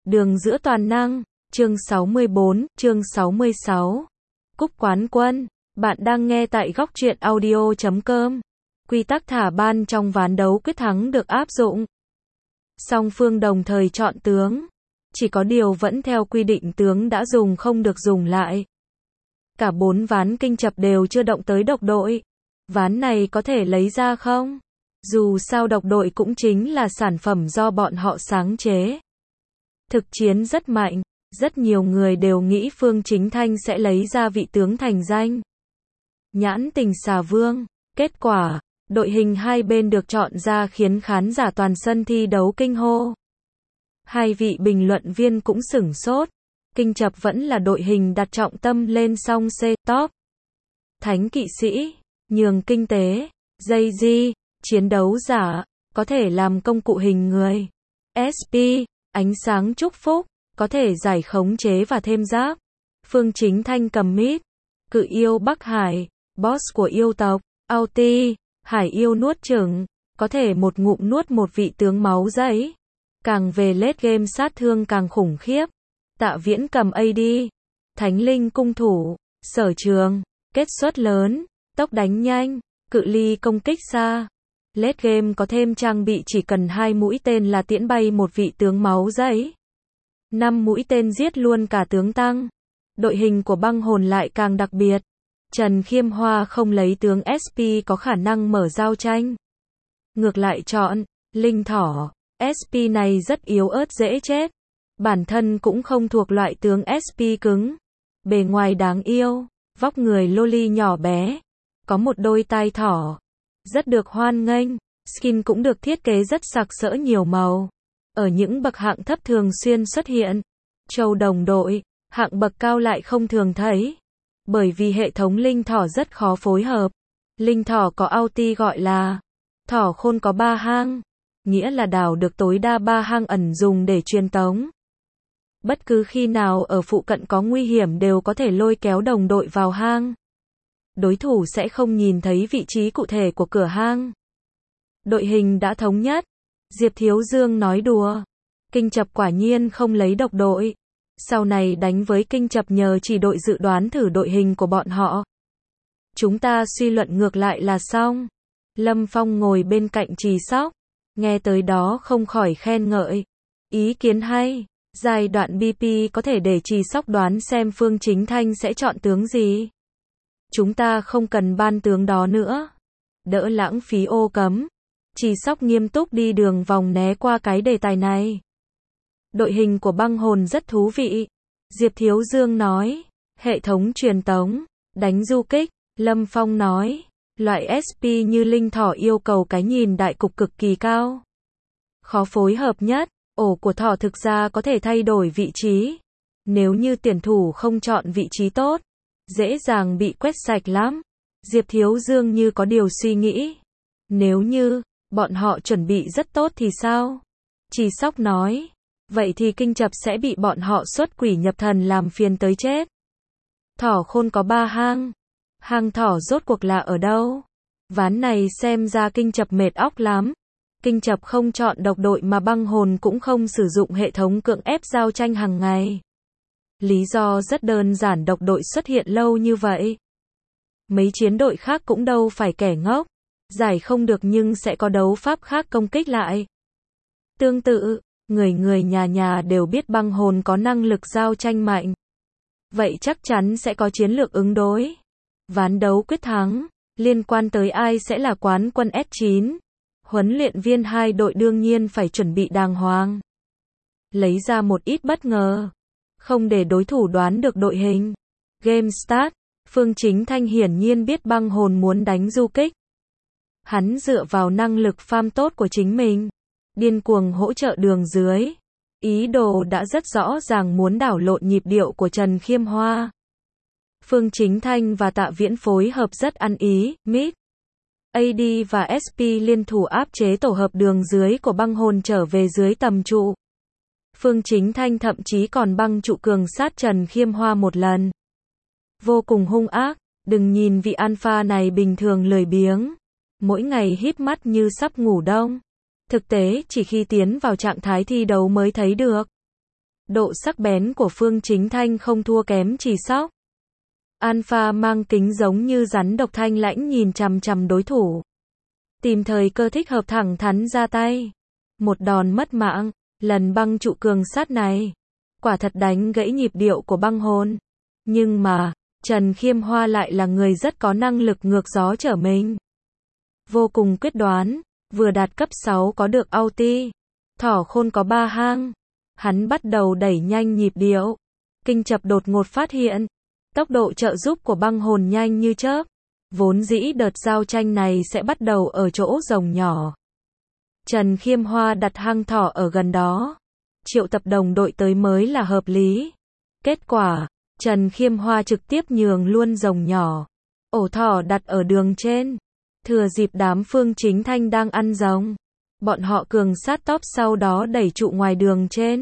Đường giữa toàn năng, chương 64, chương 66. Cúp quán quân, bạn đang nghe tại góc truyện audio.com. Quy tắc thả ban trong ván đấu quyết thắng được áp dụng. Song phương đồng thời chọn tướng. Chỉ có điều vẫn theo quy định tướng đã dùng không được dùng lại. Cả 4 ván kinh chập đều chưa động tới độc đội. Ván này có thể lấy ra không? Dù sao độc đội cũng chính là sản phẩm do bọn họ sáng chế. Thực chiến rất mạnh, rất nhiều người đều nghĩ Phương Chính Thanh sẽ lấy ra vị tướng thành danh. Nhãn tình xà vương, kết quả, đội hình hai bên được chọn ra khiến khán giả toàn sân thi đấu kinh hô. Hai vị bình luận viên cũng sửng sốt, kinh chập vẫn là đội hình đặt trọng tâm lên song C-top. Thánh kỵ sĩ, nhường kinh tế, dây di, chiến đấu giả, có thể làm công cụ hình người. SP, ánh sáng chúc phúc, có thể giải khống chế và thêm giáp. Phương Chính Thanh cầm mít, cự yêu Bắc Hải, boss của yêu tộc, Auti, hải yêu nuốt chửng, có thể một ngụm nuốt một vị tướng máu giấy. Càng về late game sát thương càng khủng khiếp. Tạ Viễn cầm AD, thánh linh cung thủ, sở trường, kết suất lớn, tốc đánh nhanh, cự ly công kích xa. Late game có thêm trang bị chỉ cần 2 mũi tên là tiễn bay một vị tướng máu giấy. 5 mũi tên giết luôn cả tướng tăng. Đội hình của băng hồn lại càng đặc biệt. Trần Khiêm Hoa không lấy tướng SP có khả năng mở giao tranh. Ngược lại chọn linh thỏ. SP này rất yếu ớt dễ chết. Bản thân cũng không thuộc loại tướng SP cứng. Bề ngoài đáng yêu, vóc người loli nhỏ bé, có một đôi tai thỏ. Rất được hoan nghênh, skin cũng được thiết kế rất sặc sỡ nhiều màu. Ở những bậc hạng thấp thường xuyên xuất hiện. Châu đồng đội, hạng bậc cao lại không thường thấy. Bởi vì hệ thống linh thỏ rất khó phối hợp. Linh thỏ có Auti gọi là thỏ khôn có 3 hang, nghĩa là đào được tối đa 3 hang ẩn dùng để truyền tống. Bất cứ khi nào ở phụ cận có nguy hiểm đều có thể lôi kéo đồng đội vào hang. Đối thủ sẽ không nhìn thấy vị trí cụ thể của cửa hang. Đội hình đã thống nhất. Diệp Thiếu Dương nói đùa. Kinh chập quả nhiên không lấy độc đội. Sau này đánh với kinh chập nhờ chỉ đội dự đoán thử đội hình của bọn họ. Chúng ta suy luận ngược lại là xong. Lâm Phong ngồi bên cạnh Trì Sóc. Nghe tới đó không khỏi khen ngợi. Ý kiến hay. Giai đoạn BP có thể để Trì Sóc đoán xem Phương Chính Thanh sẽ chọn tướng gì. Chúng ta không cần ban tướng đó nữa. Đỡ lãng phí ô cấm. Trì Sóc nghiêm túc đi đường vòng né qua cái đề tài này. Đội hình của băng hồn rất thú vị. Diệp Thiếu Dương nói. Hệ thống truyền tống, đánh du kích. Lâm Phong nói. Loại SP như linh thỏ yêu cầu cái nhìn đại cục cực kỳ cao. Khó phối hợp nhất. Ổ của thỏ thực ra có thể thay đổi vị trí. Nếu như tuyển thủ không chọn vị trí tốt, dễ dàng bị quét sạch lắm. Diệp Thiếu Dương như có điều suy nghĩ. Nếu như bọn họ chuẩn bị rất tốt thì sao? Trì Sóc nói. Vậy thì kinh chập sẽ bị bọn họ xuất quỷ nhập thần làm phiền tới chết. Thỏ khôn có 3 hang. Hang thỏ rốt cuộc là ở đâu? Ván này xem ra kinh chập mệt óc lắm. Kinh chập không chọn độc đội mà băng hồn cũng không sử dụng hệ thống cưỡng ép giao tranh hàng ngày. Lý do rất đơn giản, độc đội xuất hiện lâu như vậy. Mấy chiến đội khác cũng đâu phải kẻ ngốc. Giải không được nhưng sẽ có đấu pháp khác công kích lại. Tương tự, người nhà nhà đều biết băng hồn có năng lực giao tranh mạnh. Vậy chắc chắn sẽ có chiến lược ứng đối. Ván đấu quyết thắng, liên quan tới ai sẽ là quán quân S9. Huấn luyện viên hai đội đương nhiên phải chuẩn bị đàng hoàng. Lấy ra một ít bất ngờ. Không để đối thủ đoán được đội hình. Game start. Phương Chính Thanh hiển nhiên biết băng hồn muốn đánh du kích. Hắn dựa vào năng lực farm tốt của chính mình. Điên cuồng hỗ trợ đường dưới. Ý đồ đã rất rõ ràng muốn đảo lộn nhịp điệu của Trần Khiêm Hoa. Phương Chính Thanh và Tạ Viễn phối hợp rất ăn ý. Mid, AD và SP liên thủ áp chế tổ hợp đường dưới của băng hồn trở về dưới tầm trụ. Phương Chính Thanh thậm chí còn băng trụ cường sát Trần Khiêm Hoa một lần. Vô cùng hung ác. Đừng nhìn vị alpha này bình thường lười biếng. Mỗi ngày híp mắt như sắp ngủ đông. Thực tế chỉ khi tiến vào trạng thái thi đấu mới thấy được. Độ sắc bén của Phương Chính Thanh không thua kém Trì Sóc. Alpha mang kính giống như rắn độc thanh lãnh nhìn chằm chằm đối thủ. Tìm thời cơ thích hợp thẳng thắn ra tay. Một đòn mất mạng, lần băng trụ cường sát này. Quả thật đánh gãy nhịp điệu của băng hồn. Nhưng mà, Trần Khiêm Hoa lại là người rất có năng lực ngược gió trở mình. Vô cùng quyết đoán, vừa đạt cấp 6 có được ulti. Thỏ khôn có 3 hang. Hắn bắt đầu đẩy nhanh nhịp điệu. Kinh Chập đột ngột phát hiện. Tốc độ trợ giúp của băng hồn nhanh như chớp. Vốn dĩ đợt giao tranh này sẽ bắt đầu ở chỗ rồng nhỏ. Trần Khiêm Hoa đặt hang thỏ ở gần đó. Triệu tập đồng đội tới mới là hợp lý. Kết quả, Trần Khiêm Hoa trực tiếp nhường luôn rồng nhỏ. Ổ thỏ đặt ở đường trên. Thừa dịp đám Phương Chính Thanh đang ăn rồng. Bọn họ cường sát top sau đó đẩy trụ ngoài đường trên.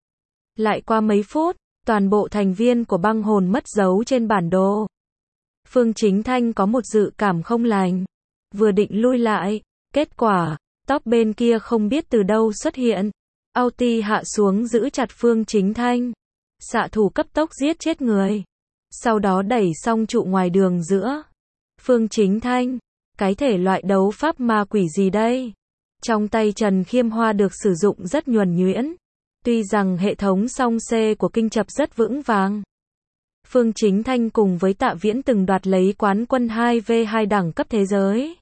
Lại qua mấy phút, toàn bộ thành viên của băng hồn mất dấu trên bản đồ. Phương Chính Thanh có một dự cảm không lành. Vừa định lui lại, kết quả, top bên kia không biết từ đâu xuất hiện. Ulti hạ xuống giữ chặt Phương Chính Thanh. Xạ thủ cấp tốc giết chết người. Sau đó đẩy xong trụ ngoài đường giữa. Phương Chính Thanh, cái thể loại đấu pháp ma quỷ gì đây? Trong tay Trần Khiêm Hoa được sử dụng rất nhuần nhuyễn. Tuy rằng hệ thống song C của Kinh Chập rất vững vàng. Phương Chính Thanh cùng với Tạ Viễn từng đoạt lấy quán quân 2v2 đẳng cấp thế giới.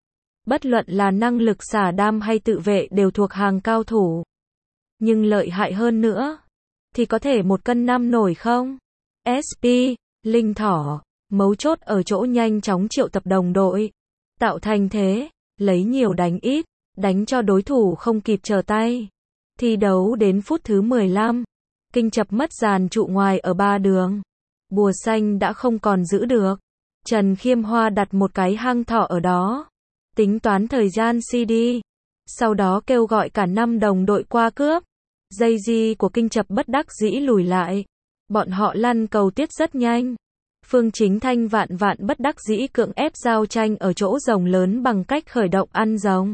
Bất luận là năng lực xả đam hay tự vệ đều thuộc hàng cao thủ. Nhưng lợi hại hơn nữa, thì có thể 1 cân 5 nổi không? SP, Linh Thỏ, mấu chốt ở chỗ nhanh chóng triệu tập đồng đội. Tạo thành thế, lấy nhiều đánh ít, đánh cho đối thủ không kịp trở tay. Thi đấu đến phút thứ 15, Kinh Chập mất dàn trụ ngoài ở 3 đường. Bùa xanh đã không còn giữ được. Trần Khiêm Hoa đặt một cái hang thỏ ở đó. Tính toán thời gian CD. Sau đó kêu gọi cả 5 đồng đội qua cướp. Dây di của Kinh Chập bất đắc dĩ lùi lại. Bọn họ lăn cầu tiết rất nhanh. Phương Chính Thanh vạn bất đắc dĩ cưỡng ép giao tranh ở chỗ rồng lớn bằng cách khởi động ăn rồng.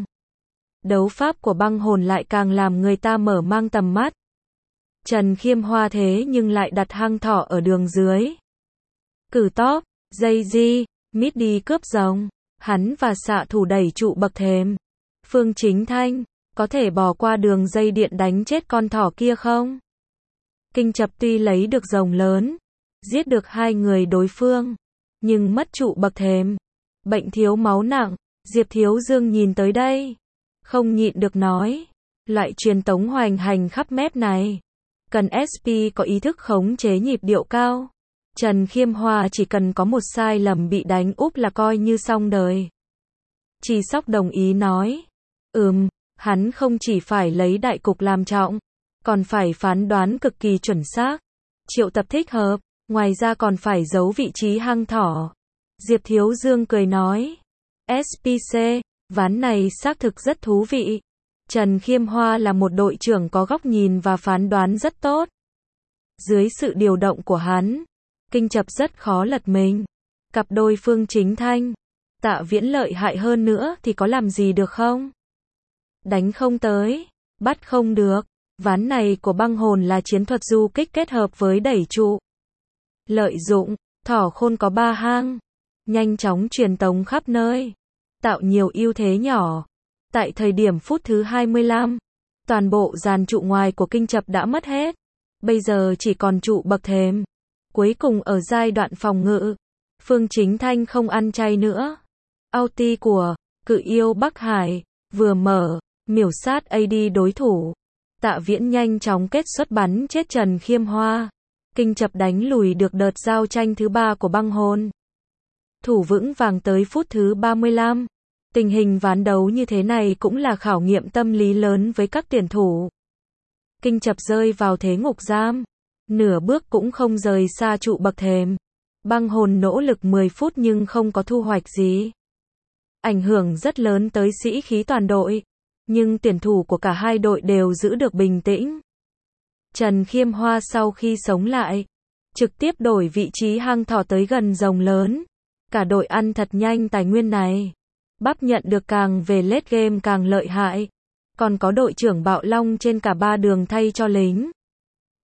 Đấu pháp của băng hồn lại càng làm người ta mở mang tầm mắt. Trần Khiêm Hoa thế nhưng lại đặt hang thỏ ở đường dưới. Cử top, dây di, mid đi cướp rồng. Hắn và xạ thủ đẩy trụ bậc thềm. Phương Chính Thanh, có thể bỏ qua đường dây điện đánh chết con thỏ kia không? Kinh Chập tuy lấy được rồng lớn, giết được 2 người đối phương, nhưng mất trụ bậc thềm. Bệnh thiếu máu nặng, Diệp Thiếu Dương nhìn tới đây. Không nhịn được nói. Loại truyền tống hoành hành khắp mép này. Cần SP có ý thức khống chế nhịp điệu cao. Trần Khiêm Hoa chỉ cần có một sai lầm bị đánh úp là coi như xong đời. Trì Sóc đồng ý nói. Hắn không chỉ phải lấy đại cục làm trọng, còn phải phán đoán cực kỳ chuẩn xác. Triệu tập thích hợp, ngoài ra còn phải giấu vị trí hang thỏ. Diệp Thiếu Dương cười nói. SPC, ván này xác thực rất thú vị. Trần Khiêm Hoa là một đội trưởng có góc nhìn và phán đoán rất tốt. Dưới sự điều động của hắn, Kinh Chập rất khó lật mình. Cặp đôi Phương Chính Thanh, Tạ Viễn lợi hại hơn nữa thì có làm gì được không? Đánh không tới, bắt không được. Ván này của băng hồn là chiến thuật du kích kết hợp với đẩy trụ. Lợi dụng, thỏ khôn có 3 hang. Nhanh chóng truyền tống khắp nơi. Tạo nhiều ưu thế nhỏ. Tại thời điểm phút thứ 25, toàn bộ dàn trụ ngoài của Kinh Chập đã mất hết. Bây giờ chỉ còn trụ bậc thềm. Cuối cùng ở giai đoạn phòng ngự, Phương Chính Thanh không ăn chay nữa. Ulti của Cự Yêu Bắc Hải vừa mở, miểu sát AD đối thủ. Tạ Viễn nhanh chóng kết xuất bắn chết Trần Khiêm Hoa. Kinh Chập đánh lùi được đợt giao tranh thứ 3 của băng hồn. Thủ vững vàng tới phút thứ 35. Tình hình ván đấu như thế này cũng là khảo nghiệm tâm lý lớn với các tuyển thủ. Kinh Chập rơi vào thế ngục giam. Nửa bước cũng không rời xa trụ bậc thềm. Băng hồn nỗ lực 10 phút nhưng không có thu hoạch gì. Ảnh hưởng rất lớn tới sĩ khí toàn đội. Nhưng tuyển thủ của cả hai đội đều giữ được bình tĩnh. Trần Khiêm Hoa sau khi sống lại, trực tiếp đổi vị trí hang thỏ tới gần rồng lớn. Cả đội ăn thật nhanh tài nguyên này. Bắp nhận được càng về late game càng lợi hại. Còn có đội trưởng Bạo Long trên cả 3 đường thay cho lính.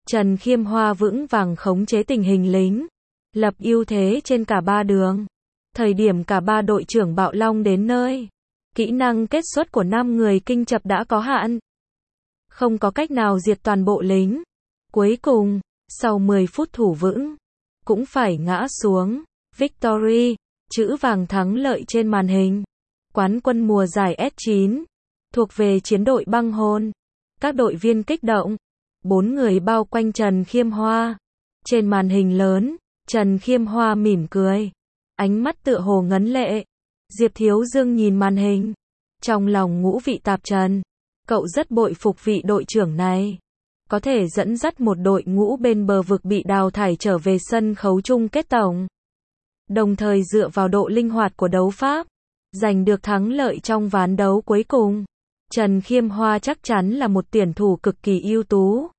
Trần Khiêm Hoa vững vàng khống chế tình hình lính, lập ưu thế trên cả ba đường. Thời điểm cả ba đội trưởng Bạo Long đến nơi, kỹ năng kết xuất của 5 người kinh chập đã có hạn. Không có cách nào diệt toàn bộ lính. Cuối cùng, sau 10 phút thủ vững, cũng phải ngã xuống. Victory, chữ vàng thắng lợi trên màn hình. Quán quân mùa giải S9, thuộc về chiến đội băng hồn. Các đội viên kích động. 4 người bao quanh Trần Khiêm Hoa. Trên màn hình lớn, Trần Khiêm Hoa mỉm cười. Ánh mắt tựa hồ ngấn lệ. Diệp Thiếu Dương nhìn màn hình. Trong lòng ngũ vị tạp trần. Cậu rất bội phục vị đội trưởng này. Có thể dẫn dắt một đội ngũ bên bờ vực bị đào thải trở về sân khấu chung kết tổng. Đồng thời dựa vào độ linh hoạt của đấu pháp, giành được thắng lợi trong ván đấu cuối cùng. Trần Khiêm Hoa chắc chắn là một tuyển thủ cực kỳ ưu tú.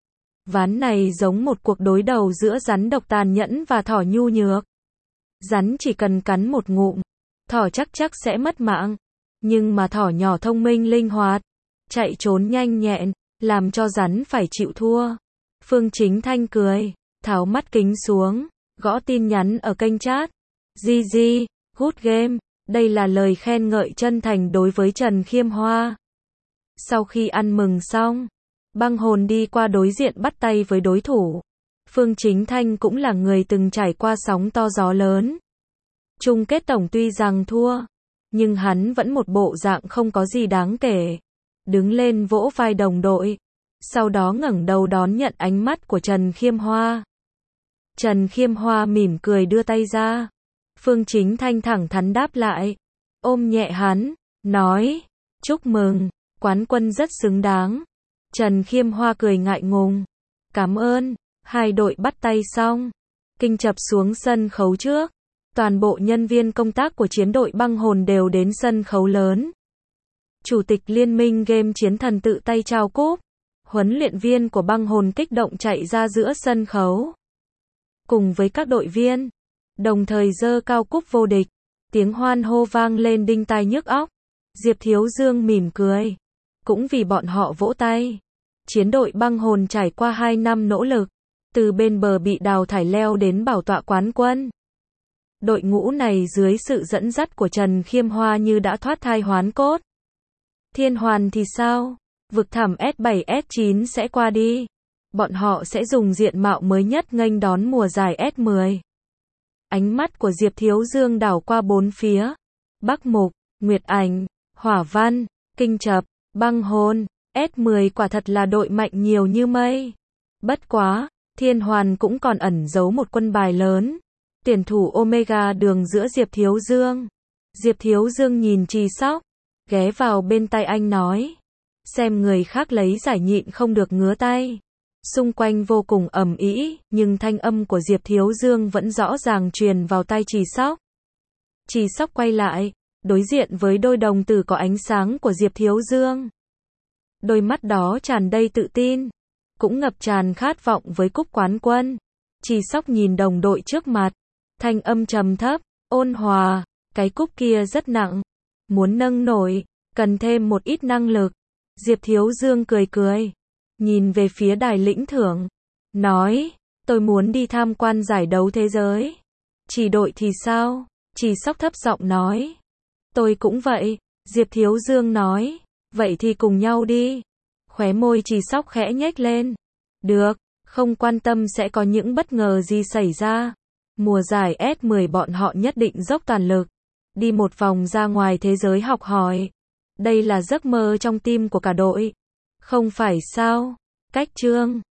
Ván này giống một cuộc đối đầu giữa rắn độc tàn nhẫn và thỏ nhu nhược. Rắn chỉ cần cắn một ngụm, thỏ chắc sẽ mất mạng. Nhưng mà thỏ nhỏ thông minh linh hoạt, chạy trốn nhanh nhẹn, làm cho rắn phải chịu thua. Phương Chính Thanh cười, tháo mắt kính xuống, gõ tin nhắn ở kênh chat. GG, good game, đây là lời khen ngợi chân thành đối với Trần Khiêm Hoa. Sau khi ăn mừng xong, băng hồn đi qua đối diện bắt tay với đối thủ. Phương Chính Thanh cũng là người từng trải qua sóng to gió lớn. Chung kết tổng tuy rằng thua, nhưng hắn vẫn một bộ dạng không có gì đáng kể. Đứng lên vỗ vai đồng đội, sau đó ngẩng đầu đón nhận ánh mắt của Trần Khiêm Hoa. Trần Khiêm Hoa mỉm cười đưa tay ra. Phương Chính Thanh thẳng thắn đáp lại, ôm nhẹ hắn, nói, chúc mừng, quán quân rất xứng đáng. Trần Khiêm Hoa cười ngại ngùng, cảm ơn. Hai đội bắt tay xong, kinh chập xuống sân khấu trước. Toàn bộ nhân viên công tác của chiến đội băng hồn đều đến sân khấu lớn. Chủ tịch Liên minh Game Chiến Thần tự tay trao cúp. Huấn luyện viên của băng hồn kích động chạy ra giữa sân khấu, cùng với các đội viên, đồng thời giơ cao cúp vô địch. Tiếng hoan hô vang lên đinh tai nhức óc. Diệp Thiếu Dương mỉm cười, cũng vì bọn họ vỗ tay. Chiến đội băng hồn trải qua 2 năm nỗ lực, từ bên bờ bị đào thải leo đến bảo tọa quán quân. Đội ngũ này dưới sự dẫn dắt của Trần Khiêm Hoa như đã thoát thai hoán cốt. Thiên Hoàn thì sao? Vực thẳm S7 S9 sẽ qua đi. Bọn họ sẽ dùng diện mạo mới nhất nghênh đón mùa giải S10. Ánh mắt của Diệp Thiếu Dương đảo qua bốn phía. Bắc Mục, Nguyệt Ảnh, Hỏa Văn, Kinh Chập, Băng Hồn, S10 quả thật là đội mạnh nhiều như mây. Bất quá, Thiên Hoàn cũng còn ẩn giấu một quân bài lớn. Tuyển thủ Omega đường giữa Diệp Thiếu Dương. Diệp Thiếu Dương nhìn Trì Sóc, ghé vào bên tai anh nói. Xem người khác lấy giải nhịn không được ngứa tay. Xung quanh vô cùng ầm ĩ, nhưng thanh âm của Diệp Thiếu Dương vẫn rõ ràng truyền vào tai Trì Sóc. Trì Sóc quay lại, đối diện với đôi đồng tử có ánh sáng của Diệp Thiếu Dương. Đôi mắt đó tràn đầy tự tin, cũng ngập tràn khát vọng với cúp quán quân. Trì Sóc nhìn đồng đội trước mặt, thanh âm trầm thấp, ôn hòa, cái cúp kia rất nặng, muốn nâng nổi, cần thêm một ít năng lực. Diệp Thiếu Dương cười cười, nhìn về phía đài lĩnh thưởng, nói, tôi muốn đi tham quan giải đấu thế giới. Chỉ đội thì sao? Trì Sóc thấp giọng nói. Tôi cũng vậy, Diệp Thiếu Dương nói, vậy thì cùng nhau đi. Khóe môi Trì Sóc khẽ nhếch lên. Được, không quan tâm sẽ có những bất ngờ gì xảy ra. Mùa giải S10 bọn họ nhất định dốc toàn lực, đi một vòng ra ngoài thế giới học hỏi. Đây là giấc mơ trong tim của cả đội. Không phải sao? Cách chương